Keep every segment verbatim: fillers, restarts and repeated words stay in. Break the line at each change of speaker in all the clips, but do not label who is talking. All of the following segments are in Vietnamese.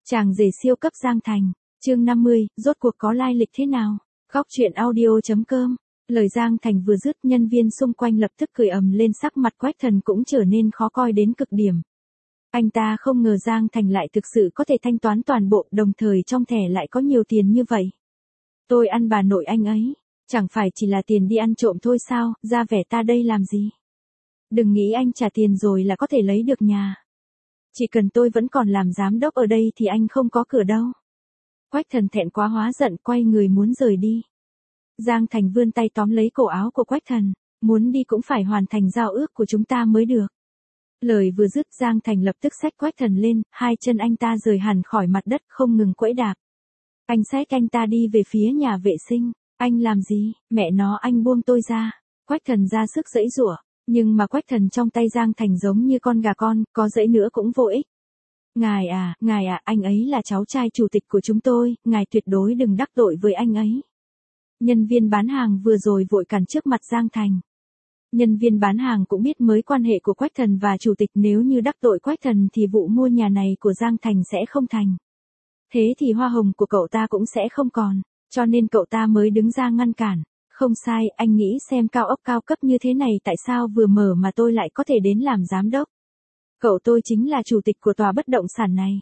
Chàng rể siêu cấp Giang Thành, chương năm mươi, rốt cuộc có lai lịch thế nào? Góc truyện audio.com. Lời Giang Thành vừa dứt, nhân viên xung quanh lập tức cười ầm lên, sắc mặt Quách Thần cũng trở nên khó coi đến cực điểm. Anh ta không ngờ Giang Thành lại thực sự có thể thanh toán toàn bộ, đồng thời trong thẻ lại có nhiều tiền như vậy. Tôi ăn bà nội anh ấy, chẳng phải chỉ là tiền đi ăn trộm thôi sao, ra vẻ ta đây làm gì? Đừng nghĩ anh trả tiền rồi là có thể lấy được nhà. Chỉ cần tôi vẫn còn làm giám đốc ở đây thì anh không có cửa đâu. Quách Thần thẹn quá hóa giận, quay người muốn rời đi. Giang Thành vươn tay tóm lấy cổ áo của Quách Thần, muốn đi cũng phải hoàn thành giao ước của chúng ta mới được. Lời vừa dứt, Giang Thành lập tức xách Quách Thần lên, hai chân anh ta rời hẳn khỏi mặt đất, không ngừng quẫy đạp. Anh xách anh ta đi về phía nhà vệ sinh. Anh làm gì? Mẹ nó, anh buông tôi ra. Quách Thần ra sức giãy giụa, nhưng mà Quách Thần trong tay Giang Thành giống như con gà con, có giãy nữa cũng vô ích. Ngài à, ngài à, anh ấy là cháu trai chủ tịch của chúng tôi, ngài tuyệt đối đừng đắc tội với anh ấy. Nhân viên bán hàng vừa rồi vội cản trước mặt Giang Thành. Nhân viên bán hàng cũng biết mối quan hệ của Quách Thần và chủ tịch, nếu như đắc tội Quách Thần thì vụ mua nhà này của Giang Thành sẽ không thành. Thế thì hoa hồng của cậu ta cũng sẽ không còn, cho nên cậu ta mới đứng ra ngăn cản. Không sai, anh nghĩ xem cao ốc cao cấp như thế này tại sao vừa mở mà tôi lại có thể đến làm giám đốc. Cậu tôi chính là chủ tịch của tòa bất động sản này.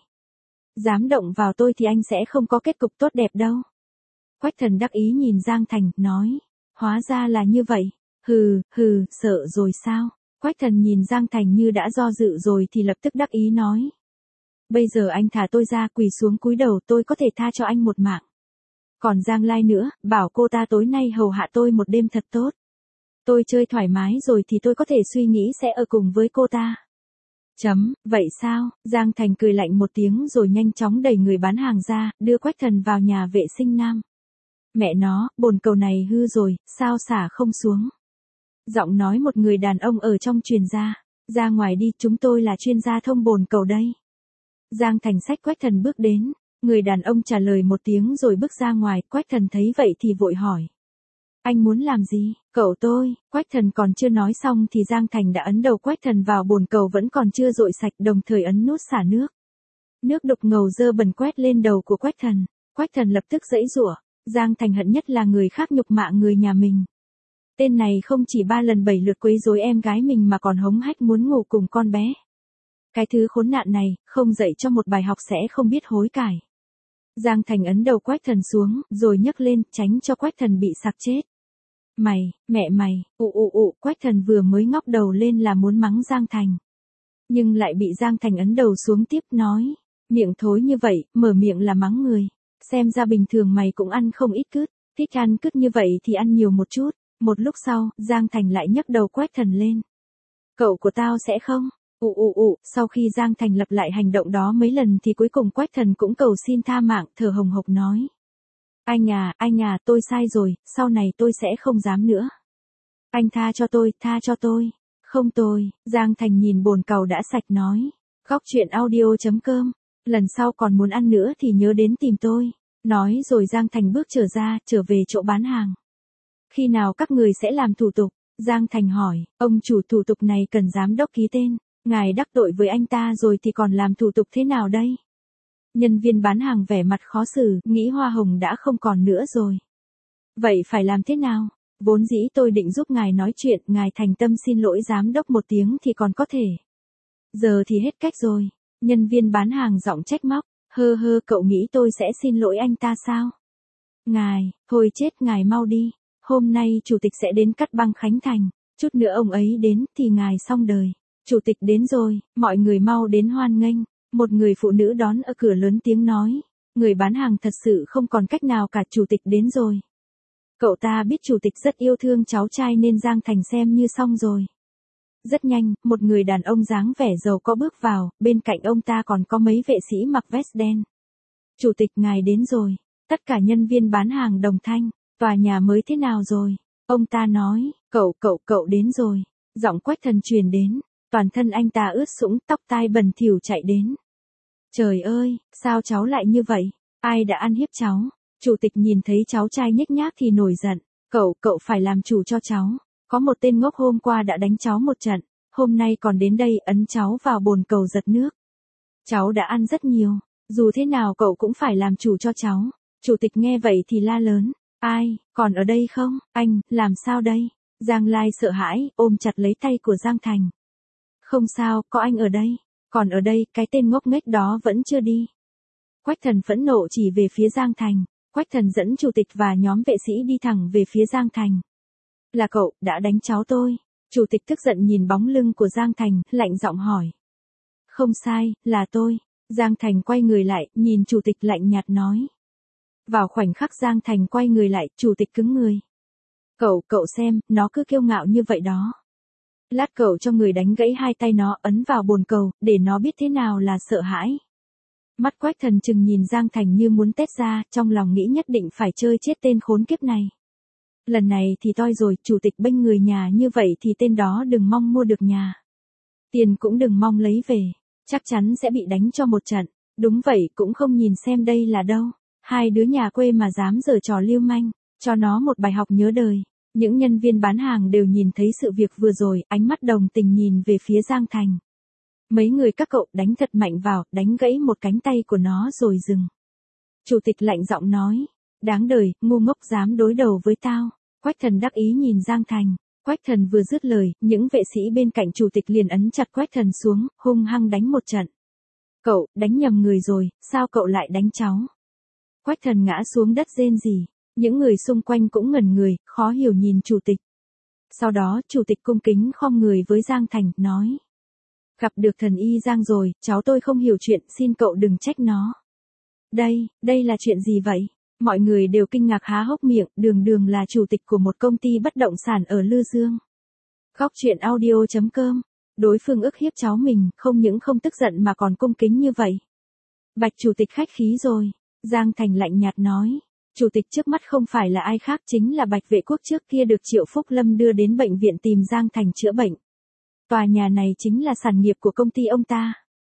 Dám động vào tôi thì anh sẽ không có kết cục tốt đẹp đâu. Quách Thần đắc ý nhìn Giang Thành, nói, hóa ra là như vậy, hừ, hừ, sợ rồi sao? Quách Thần nhìn Giang Thành như đã do dự rồi thì lập tức đắc ý nói. Bây giờ anh thả tôi ra, quỳ xuống cúi đầu, tôi có thể tha cho anh một mạng. Còn Giang Lai nữa, bảo cô ta tối nay hầu hạ tôi một đêm thật tốt. Tôi chơi thoải mái rồi thì tôi có thể suy nghĩ sẽ ở cùng với cô ta. Chấm, vậy sao? Giang Thành cười lạnh một tiếng rồi nhanh chóng đẩy người bán hàng ra, đưa Quách Thần vào nhà vệ sinh nam. Mẹ nó, bồn cầu này hư rồi, sao xả không xuống? Giọng nói một người đàn ông ở trong truyền ra. Ra ngoài đi, chúng tôi là chuyên gia thông bồn cầu đây. Giang Thành xách Quách Thần bước đến. Người đàn ông trả lời một tiếng rồi bước ra ngoài. Quách Thần thấy vậy thì vội hỏi. Anh muốn làm gì? Cậu tôi. Quách Thần còn chưa nói xong thì Giang Thành đã ấn đầu Quách Thần vào bồn cầu vẫn còn chưa dội sạch, đồng thời ấn nút xả nước. Nước đục ngầu dơ bẩn quét lên đầu của Quách Thần. Quách Thần lập tức giãy giụa. Giang Thành hận nhất là người khác nhục mạ người nhà mình. Tên này không chỉ ba lần bảy lượt quấy rối em gái mình mà còn hống hách muốn ngủ cùng con bé. Cái thứ khốn nạn này, không dạy cho một bài học sẽ không biết hối cải. Giang Thành ấn đầu Quách Thần xuống, rồi nhấc lên, tránh cho Quách Thần bị sặc chết. Mày, mẹ mày, ụ ụ ụ, Quách Thần vừa mới ngóc đầu lên là muốn mắng Giang Thành. Nhưng lại bị Giang Thành ấn đầu xuống tiếp, nói, miệng thối như vậy, mở miệng là mắng người. Xem ra bình thường mày cũng ăn không ít cứt, thích ăn cứt như vậy thì ăn nhiều một chút. Một lúc sau, Giang Thành lại nhấc đầu Quách Thần lên. Cậu của tao sẽ không? Ụ ụ ụ, sau khi Giang Thành lặp lại hành động đó mấy lần thì cuối cùng Quách Thần cũng cầu xin tha mạng, thở hồng hộc nói. Anh à, anh à, tôi sai rồi, sau này tôi sẽ không dám nữa. Anh tha cho tôi, tha cho tôi. Không tôi, Giang Thành nhìn bồn cầu đã sạch nói. Góc truyện audio.com, lần sau còn muốn ăn nữa thì nhớ đến tìm tôi. Nói rồi Giang Thành bước trở ra, trở về chỗ bán hàng. Khi nào các người sẽ làm thủ tục? Giang Thành hỏi, ông chủ, thủ tục này cần giám đốc ký tên. Ngài đắc tội với anh ta rồi thì còn làm thủ tục thế nào đây? Nhân viên bán hàng vẻ mặt khó xử, nghĩ hoa hồng đã không còn nữa rồi. Vậy phải làm thế nào? Vốn dĩ tôi định giúp ngài nói chuyện, ngài thành tâm xin lỗi giám đốc một tiếng thì còn có thể. Giờ thì hết cách rồi. Nhân viên bán hàng giọng trách móc, hơ hơ, cậu nghĩ tôi sẽ xin lỗi anh ta sao? Ngài, thôi chết, ngài mau đi. Hôm nay chủ tịch sẽ đến cắt băng Khánh Thành, chút nữa ông ấy đến thì ngài xong đời. Chủ tịch đến rồi, mọi người mau đến hoan nghênh. Một người phụ nữ đón ở cửa lớn tiếng nói. Người bán hàng thật sự không còn cách nào cả, chủ tịch đến rồi. Cậu ta biết chủ tịch rất yêu thương cháu trai nên Giang Thành xem như xong rồi. Rất nhanh, một người đàn ông dáng vẻ giàu có bước vào, bên cạnh ông ta còn có mấy vệ sĩ mặc vest đen. Chủ tịch ngài đến rồi. Tất cả nhân viên bán hàng đồng thanh. Tòa nhà mới thế nào rồi? Ông ta nói, cậu cậu cậu đến rồi. Giọng Quách Thần truyền đến. Toàn thân anh ta ướt sũng, tóc tai bẩn thỉu chạy đến. Trời ơi, sao cháu lại như vậy? Ai đã ăn hiếp cháu? Chủ tịch nhìn thấy cháu trai nhếch nhác thì nổi giận. Cậu, cậu phải làm chủ cho cháu. Có một tên ngốc hôm qua đã đánh cháu một trận. Hôm nay còn đến đây ấn cháu vào bồn cầu giật nước. Cháu đã ăn rất nhiều. Dù thế nào cậu cũng phải làm chủ cho cháu. Chủ tịch nghe vậy thì la lớn. Ai, còn ở đây không? Anh, làm sao đây? Giang Lai sợ hãi, ôm chặt lấy tay của Giang Thành. Không sao, có anh ở đây. Còn ở đây, cái tên ngốc nghếch đó vẫn chưa đi. Quách Thần phẫn nộ chỉ về phía Giang Thành. Quách Thần dẫn chủ tịch và nhóm vệ sĩ đi thẳng về phía Giang Thành. Là cậu, đã đánh cháu tôi. Chủ tịch tức giận nhìn bóng lưng của Giang Thành, lạnh giọng hỏi. Không sai, là tôi. Giang Thành quay người lại, nhìn chủ tịch lạnh nhạt nói. Vào khoảnh khắc Giang Thành quay người lại, chủ tịch cứng người. Cậu, cậu xem, nó cứ kiêu ngạo như vậy đó. Lát cậu cho người đánh gãy hai tay nó, ấn vào bồn cầu, để nó biết thế nào là sợ hãi. Mắt Quách Thần chừng nhìn Giang Thành như muốn tét ra, trong lòng nghĩ nhất định phải chơi chết tên khốn kiếp này. Lần này thì toi rồi, chủ tịch bênh người nhà như vậy thì tên đó đừng mong mua được nhà. Tiền cũng đừng mong lấy về, chắc chắn sẽ bị đánh cho một trận. Đúng vậy, cũng không nhìn xem đây là đâu. Hai đứa nhà quê mà dám giở trò lưu manh, cho nó một bài học nhớ đời. Những nhân viên bán hàng đều nhìn thấy sự việc vừa rồi, ánh mắt đồng tình nhìn về phía Giang Thành. Mấy người các cậu đánh thật mạnh vào, đánh gãy một cánh tay của nó rồi dừng. Chủ tịch lạnh giọng nói, đáng đời, ngu ngốc dám đối đầu với tao. Quách Thần đắc ý nhìn Giang Thành. Quách Thần vừa dứt lời, những vệ sĩ bên cạnh chủ tịch liền ấn chặt Quách Thần xuống, hung hăng đánh một trận. Cậu, đánh nhầm người rồi, sao cậu lại đánh cháu? Quách Thần ngã xuống đất rên rỉ. Những người xung quanh cũng ngẩn người, khó hiểu nhìn chủ tịch. Sau đó, chủ tịch cung kính khom người với Giang Thành, nói. Gặp được thần y Giang rồi, cháu tôi không hiểu chuyện, xin cậu đừng trách nó. Đây, đây là chuyện gì vậy? Mọi người đều kinh ngạc há hốc miệng, Đường Đường là chủ tịch của một công ty bất động sản ở Lư Dương. Góc truyện audio chấm com. Đối phương ức hiếp cháu mình, không những không tức giận mà còn cung kính như vậy. Bạch chủ tịch khách khí rồi. Giang Thành lạnh nhạt nói. Chủ tịch trước mắt không phải là ai khác, chính là Bạch Vệ Quốc trước kia được Triệu Phúc Lâm đưa đến bệnh viện tìm Giang Thành chữa bệnh. Tòa nhà này chính là sản nghiệp của công ty ông ta.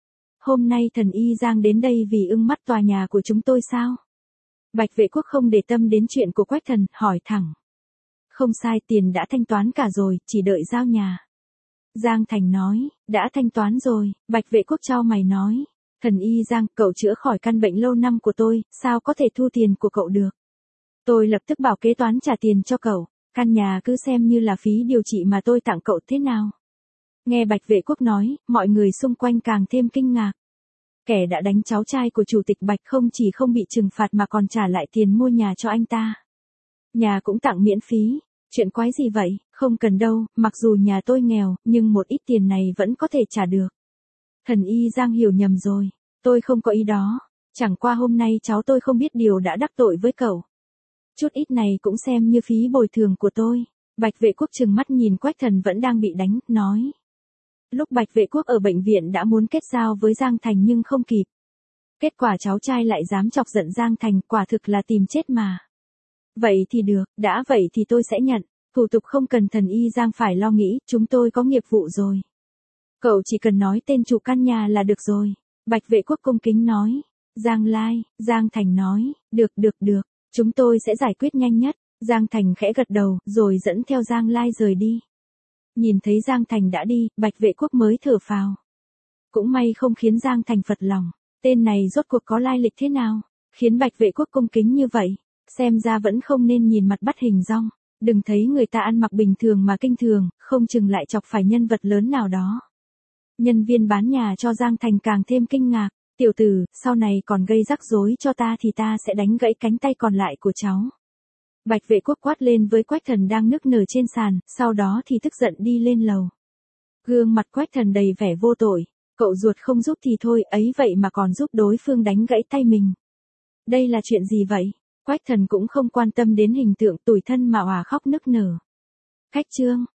Hôm nay thần y Giang đến đây vì ưng mắt tòa nhà của chúng tôi sao? Bạch Vệ Quốc không để tâm đến chuyện của Quách Thần, hỏi thẳng. Không sai, tiền đã thanh toán cả rồi, chỉ đợi giao nhà. Giang Thành nói, đã thanh toán rồi. Bạch Vệ Quốc chau mày nói. Thần y Giang, cậu chữa khỏi căn bệnh lâu năm của tôi, sao có thể thu tiền của cậu được? Tôi lập tức bảo kế toán trả tiền cho cậu, căn nhà cứ xem như là phí điều trị mà tôi tặng cậu thế nào? Nghe Bạch Vệ Quốc nói, mọi người xung quanh càng thêm kinh ngạc. Kẻ đã đánh cháu trai của chủ tịch Bạch không chỉ không bị trừng phạt mà còn trả lại tiền mua nhà cho anh ta. Nhà cũng tặng miễn phí, chuyện quái gì vậy, không cần đâu, mặc dù nhà tôi nghèo, nhưng một ít tiền này vẫn có thể trả được. Thần y Giang hiểu nhầm rồi, tôi không có ý đó, chẳng qua hôm nay cháu tôi không biết điều đã đắc tội với cậu. Chút ít này cũng xem như phí bồi thường của tôi. Bạch Vệ Quốc trừng mắt nhìn Quách Thần vẫn đang bị đánh, nói. Lúc Bạch Vệ Quốc ở bệnh viện đã muốn kết giao với Giang Thành nhưng không kịp. Kết quả cháu trai lại dám chọc giận Giang Thành, quả thực là tìm chết mà. Vậy thì được, đã vậy thì tôi sẽ nhận, thủ tục không cần thần y Giang phải lo nghĩ, chúng tôi có nghiệp vụ rồi. Cậu chỉ cần nói tên chủ căn nhà là được rồi. Bạch Vệ Quốc cung kính nói. Giang Lai, Giang Thành nói, được được được, chúng tôi sẽ giải quyết nhanh nhất. Giang Thành khẽ gật đầu, rồi dẫn theo Giang Lai rời đi. Nhìn thấy Giang Thành đã đi, Bạch Vệ Quốc mới thở phào. Cũng may không khiến Giang Thành phật lòng. Tên này rốt cuộc có lai lịch thế nào, khiến Bạch Vệ Quốc cung kính như vậy. Xem ra vẫn không nên nhìn mặt bắt hình dong. Đừng thấy người ta ăn mặc bình thường mà kinh thường, không chừng lại chọc phải nhân vật lớn nào đó. Nhân viên bán nhà cho Giang Thành càng thêm kinh ngạc. Tiểu tử, sau này còn gây rắc rối cho ta thì ta sẽ đánh gãy cánh tay còn lại của cháu. Bạch Vệ Quốc quát lên với Quách Thần đang nức nở trên sàn, sau đó thì tức giận đi lên lầu. Gương mặt Quách Thần đầy vẻ vô tội. Cậu ruột không giúp thì thôi, ấy vậy mà còn giúp đối phương đánh gãy tay mình. Đây là chuyện gì vậy? Quách Thần cũng không quan tâm đến hình tượng tủi thân mà òa khóc nức nở. Khách trương,